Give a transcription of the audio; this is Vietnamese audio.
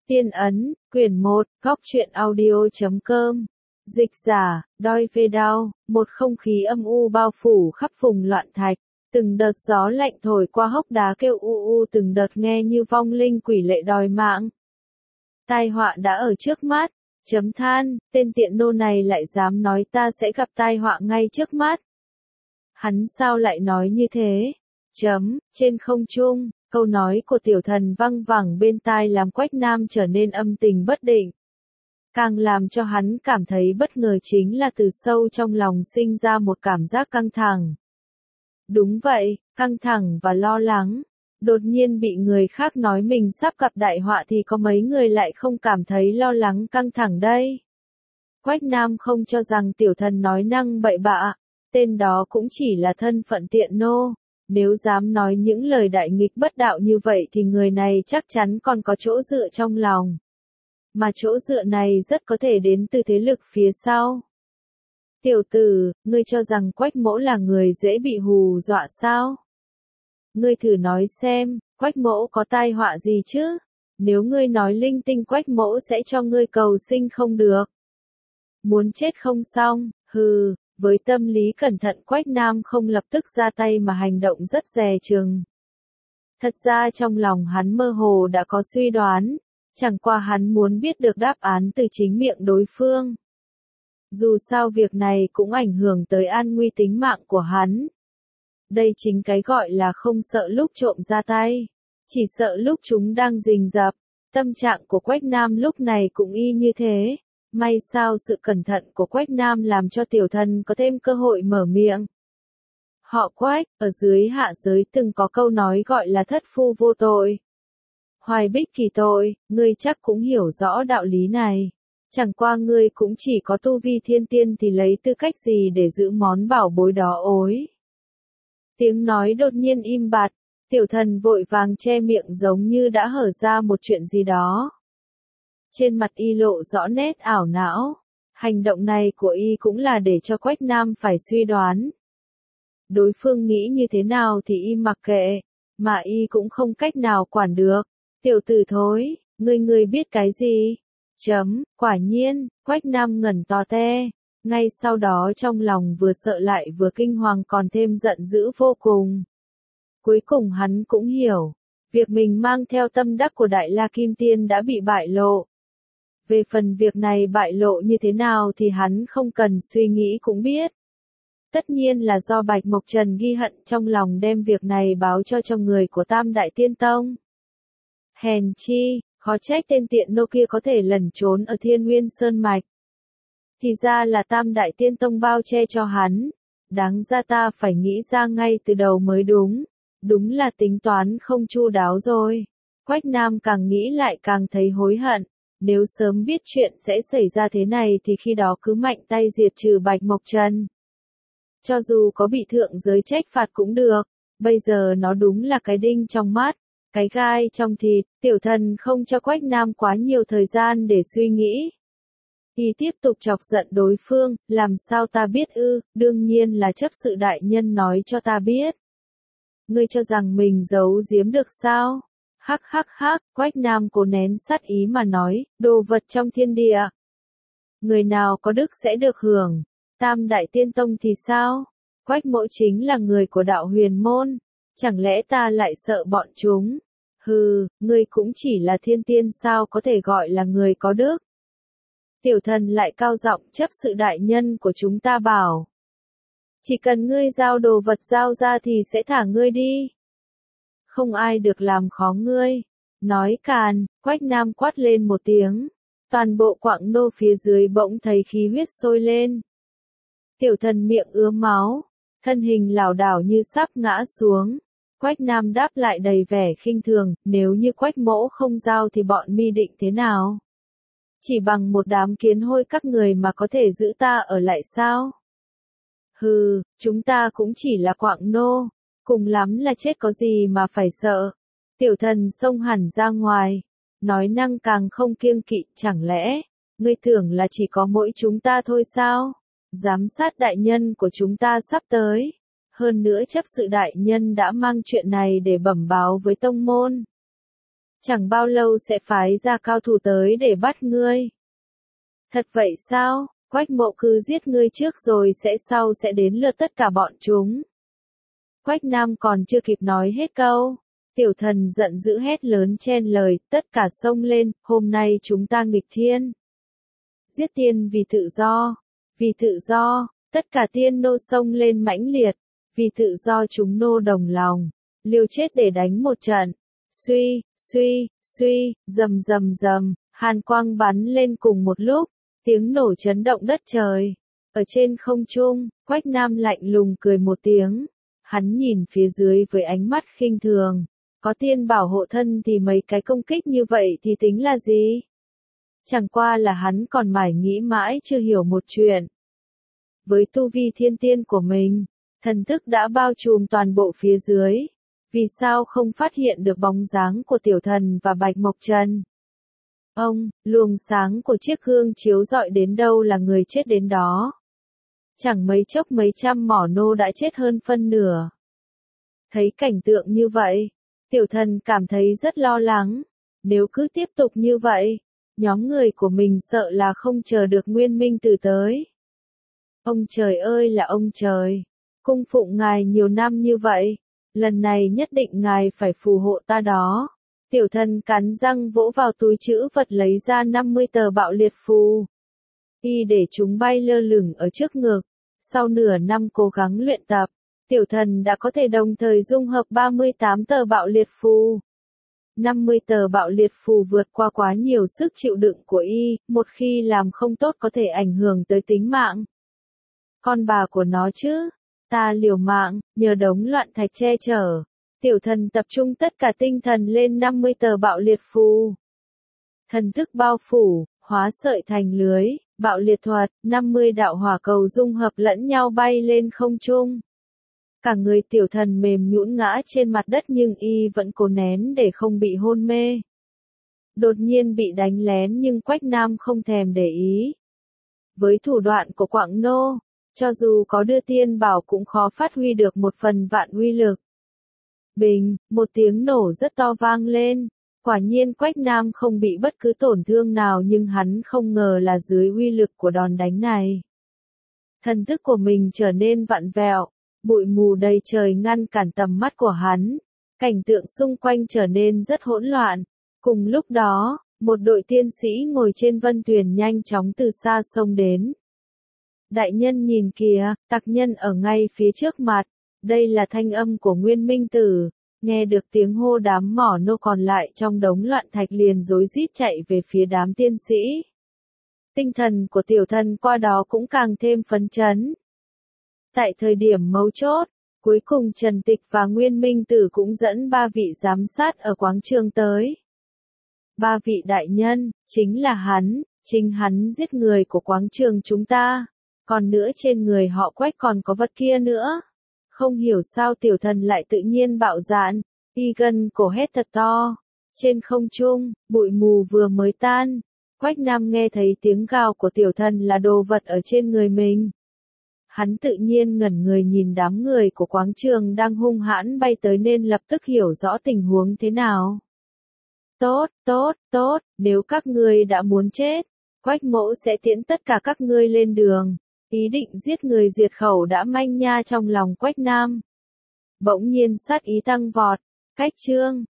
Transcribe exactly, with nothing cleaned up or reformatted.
Tiên ấn, quyển một, góc truyện audio.com. Dịch giả, Đoi Phê Đao, một không khí âm u bao phủ khắp vùng loạn thạch. Từng đợt gió lạnh thổi qua hốc đá kêu u u, từng đợt nghe như vong linh quỷ lệ đòi mạng. Tai họa đã ở trước mắt. Chấm than, tên tiện nô này lại dám nói ta sẽ gặp tai họa ngay trước mắt. Hắn sao lại nói như thế? Chấm, trên không trung, câu nói của tiểu thần văng vẳng bên tai làm Quách Nam trở nên âm tình bất định. Càng làm cho hắn cảm thấy bất ngờ chính là từ sâu trong lòng sinh ra một cảm giác căng thẳng. Đúng vậy, căng thẳng và lo lắng. Đột nhiên bị người khác nói mình sắp gặp đại họa thì có mấy người lại không cảm thấy lo lắng căng thẳng đây. Quách Nam không cho rằng tiểu thần nói năng bậy bạ, tên đó cũng chỉ là thân phận tiện nô. Nếu dám nói những lời đại nghịch bất đạo như vậy thì người này chắc chắn còn có chỗ dựa trong lòng. Mà chỗ dựa này rất có thể đến từ thế lực phía sau. Tiểu tử, ngươi cho rằng Quách Mỗ là người dễ bị hù dọa sao? Ngươi thử nói xem, Quách Mỗ có tai họa gì chứ? Nếu ngươi nói linh tinh Quách Mỗ sẽ cho ngươi cầu sinh không được. Muốn chết không xong, hừ. Với tâm lý cẩn thận Quách Nam không lập tức ra tay mà hành động rất dè chừng. Thật ra trong lòng hắn mơ hồ đã có suy đoán, chẳng qua hắn muốn biết được đáp án từ chính miệng đối phương. Dù sao việc này cũng ảnh hưởng tới an nguy tính mạng của hắn. Đây chính cái gọi là không sợ lúc trộm ra tay, chỉ sợ lúc chúng đang rình rập. Tâm trạng của Quách Nam lúc này cũng y như thế. May sao sự cẩn thận của Quách Nam làm cho tiểu thần có thêm cơ hội mở miệng. Họ Quách, ở dưới hạ giới từng có câu nói gọi là thất phu vô tội. Hoài bích kỳ tội, ngươi chắc cũng hiểu rõ đạo lý này. Chẳng qua ngươi cũng chỉ có tu vi thiên tiên thì lấy tư cách gì để giữ món bảo bối đó ối. Tiếng nói đột nhiên im bặt, tiểu thần vội vàng che miệng giống như đã hở ra một chuyện gì đó. Trên mặt y lộ rõ nét ảo não. Hành động này của y cũng là để cho Quách Nam phải suy đoán. Đối phương nghĩ như thế nào thì y mặc kệ, mà y cũng không cách nào quản được. Tiểu tử thối, ngươi ngươi biết cái gì? Chấm, quả nhiên, Quách Nam ngẩn to te. Ngay sau đó trong lòng vừa sợ lại vừa kinh hoàng còn thêm giận dữ vô cùng. Cuối cùng hắn cũng hiểu, việc mình mang theo tâm đắc của Đại La Kim Tiên đã bị bại lộ. Về phần việc này bại lộ như thế nào thì hắn không cần suy nghĩ cũng biết. Tất nhiên là do Bạch Mộc Trần ghi hận trong lòng đem việc này báo cho trong người của Tam Đại Tiên Tông. Hèn chi, khó trách tên tiện nô kia có thể lẩn trốn ở Thiên Nguyên Sơn Mạch. Thì ra là Tam Đại Tiên Tông bao che cho hắn. Đáng ra ta phải nghĩ ra ngay từ đầu mới đúng. Đúng là tính toán không chu đáo rồi. Quách Nam càng nghĩ lại càng thấy hối hận. Nếu sớm biết chuyện sẽ xảy ra thế này thì khi đó cứ mạnh tay diệt trừ Bạch Mộc Trần. Cho dù có bị thượng giới trách phạt cũng được, bây giờ nó đúng là cái đinh trong mắt, cái gai trong thịt. Tiểu thần không cho Quách Nam quá nhiều thời gian để suy nghĩ. Y tiếp tục chọc giận đối phương, làm sao ta biết ư, đương nhiên là chấp sự đại nhân nói cho ta biết. Ngươi cho rằng mình giấu giếm được sao? Hắc hắc hắc, Quách Nam cố nén sát ý mà nói, đồ vật trong thiên địa. Người nào có đức sẽ được hưởng, Tam Đại Tiên Tông thì sao? Quách Mỗ chính là người của đạo huyền môn, chẳng lẽ ta lại sợ bọn chúng? Hừ, ngươi cũng chỉ là thiên tiên sao có thể gọi là người có đức? Tiểu thần lại cao giọng chấp sự đại nhân của chúng ta bảo. Chỉ cần ngươi giao đồ vật giao ra thì sẽ thả ngươi đi. Không ai được làm khó ngươi. Nói càn, Quách Nam quát lên một tiếng. Toàn bộ quặng nô phía dưới bỗng thấy khí huyết sôi lên. Tiểu thần miệng ứa máu, thân hình lảo đảo như sắp ngã xuống. Quách Nam đáp lại đầy vẻ khinh thường, nếu như Quách Mỗ không giao thì bọn mi định thế nào? Chỉ bằng một đám kiến hôi các người mà có thể giữ ta ở lại sao? Hừ, chúng ta cũng chỉ là quặng nô. Cùng lắm là chết có gì mà phải sợ. Tiểu thần xông hẳn ra ngoài. Nói năng càng không kiêng kỵ, chẳng lẽ, ngươi tưởng là chỉ có mỗi chúng ta thôi sao? Giám sát đại nhân của chúng ta sắp tới. Hơn nữa chấp sự đại nhân đã mang chuyện này để bẩm báo với tông môn. Chẳng bao lâu sẽ phái ra cao thủ tới để bắt ngươi. Thật vậy sao? Quách Mộ cứ giết ngươi trước rồi sẽ sau sẽ đến lượt tất cả bọn chúng. Quách Nam còn chưa kịp nói hết câu. Tiểu thần giận dữ hét lớn chen lời, tất cả xông lên, hôm nay chúng ta nghịch thiên. Giết tiên vì tự do, vì tự do, tất cả tiên nô xông lên mãnh liệt, vì tự do chúng nô đồng lòng, liều chết để đánh một trận. Suy, suy, suy, rầm rầm rầm, hàn quang bắn lên cùng một lúc, tiếng nổ chấn động đất trời. Ở trên không trung, Quách Nam lạnh lùng cười một tiếng, hắn nhìn phía dưới với ánh mắt khinh thường. Có tiên bảo hộ thân thì mấy cái công kích như vậy thì tính là gì? Chẳng qua là hắn còn mải nghĩ mãi chưa hiểu một chuyện. Với tu vi thiên tiên của mình, thần thức đã bao trùm toàn bộ phía dưới. Vì sao không phát hiện được bóng dáng của tiểu thần và Bạch Mộc Trần? Ông, luồng sáng của chiếc gương chiếu rọi đến đâu là người chết đến đó. Chẳng mấy chốc mấy trăm mỏ nô đã chết hơn phân nửa. Thấy cảnh tượng như vậy, tiểu thần cảm thấy rất lo lắng. Nếu cứ tiếp tục như vậy, nhóm người của mình sợ là không chờ được Nguyên Minh Tử tới. Ông trời ơi là ông trời, cung phụng ngài nhiều năm như vậy, lần này nhất định ngài phải phù hộ ta đó. Tiểu thần cắn răng vỗ vào túi trữ vật lấy ra năm mươi tờ bạo liệt phù. Y để chúng bay lơ lửng ở trước ngực. Sau nửa năm cố gắng luyện tập, tiểu thần đã có thể đồng thời dung hợp ba mươi tám tờ bạo liệt phù. năm mươi tờ bạo liệt phù vượt qua quá nhiều sức chịu đựng của y, một khi làm không tốt có thể ảnh hưởng tới tính mạng. Con bà của nó chứ, ta liều mạng, nhờ đống loạn thạch che chở. Tiểu thần tập trung tất cả tinh thần lên năm mươi tờ bạo liệt phù. Thần thức bao phủ, hóa sợi thành lưới, bạo liệt thuật, năm mươi đạo hỏa cầu dung hợp lẫn nhau bay lên không trung. Cả người tiểu thần mềm nhũn ngã trên mặt đất nhưng y vẫn cố nén để không bị hôn mê. Đột nhiên bị đánh lén nhưng Quách Nam không thèm để ý. Với thủ đoạn của Quảng Nô, cho dù có đưa tiên bảo cũng khó phát huy được một phần vạn uy lực. Bình, một tiếng nổ rất to vang lên. Quả nhiên Quách Nam không bị bất cứ tổn thương nào nhưng hắn không ngờ là dưới uy lực của đòn đánh này. Thần thức của mình trở nên vặn vẹo, bụi mù đầy trời ngăn cản tầm mắt của hắn. Cảnh tượng xung quanh trở nên rất hỗn loạn. Cùng lúc đó, một đội tiên sĩ ngồi trên vân thuyền nhanh chóng từ xa xông đến. Đại nhân nhìn kìa, tặc nhân ở ngay phía trước mặt. Đây là thanh âm của Nguyên Minh Tử. Nghe được tiếng hô đám mỏ nô còn lại trong đống loạn thạch liền rối rít chạy về phía đám tiên sĩ. Tinh thần của tiểu thần qua đó cũng càng thêm phấn chấn. Tại thời điểm mấu chốt, cuối cùng Trần Tịch và Nguyên Minh Tử cũng dẫn ba vị giám sát ở quảng trường tới. Ba vị đại nhân, chính là hắn, chính hắn giết người của quảng trường chúng ta. Còn nữa trên người họ Quách còn có vật kia nữa. Không hiểu sao tiểu thần lại tự nhiên bạo dạn, y gân cổ hét thật to. Trên không trung, bụi mù vừa mới tan. Quách Nam nghe thấy tiếng gào của tiểu thần là đồ vật ở trên người mình. Hắn tự nhiên ngẩn người nhìn đám người của quảng trường đang hung hãn bay tới nên lập tức hiểu rõ tình huống thế nào. Tốt, tốt, tốt, nếu các ngươi đã muốn chết, Quách mỗ sẽ tiễn tất cả các ngươi lên đường. Ý định giết người diệt khẩu đã manh nha trong lòng Quách Nam. Bỗng nhiên sát ý tăng vọt, cách chương.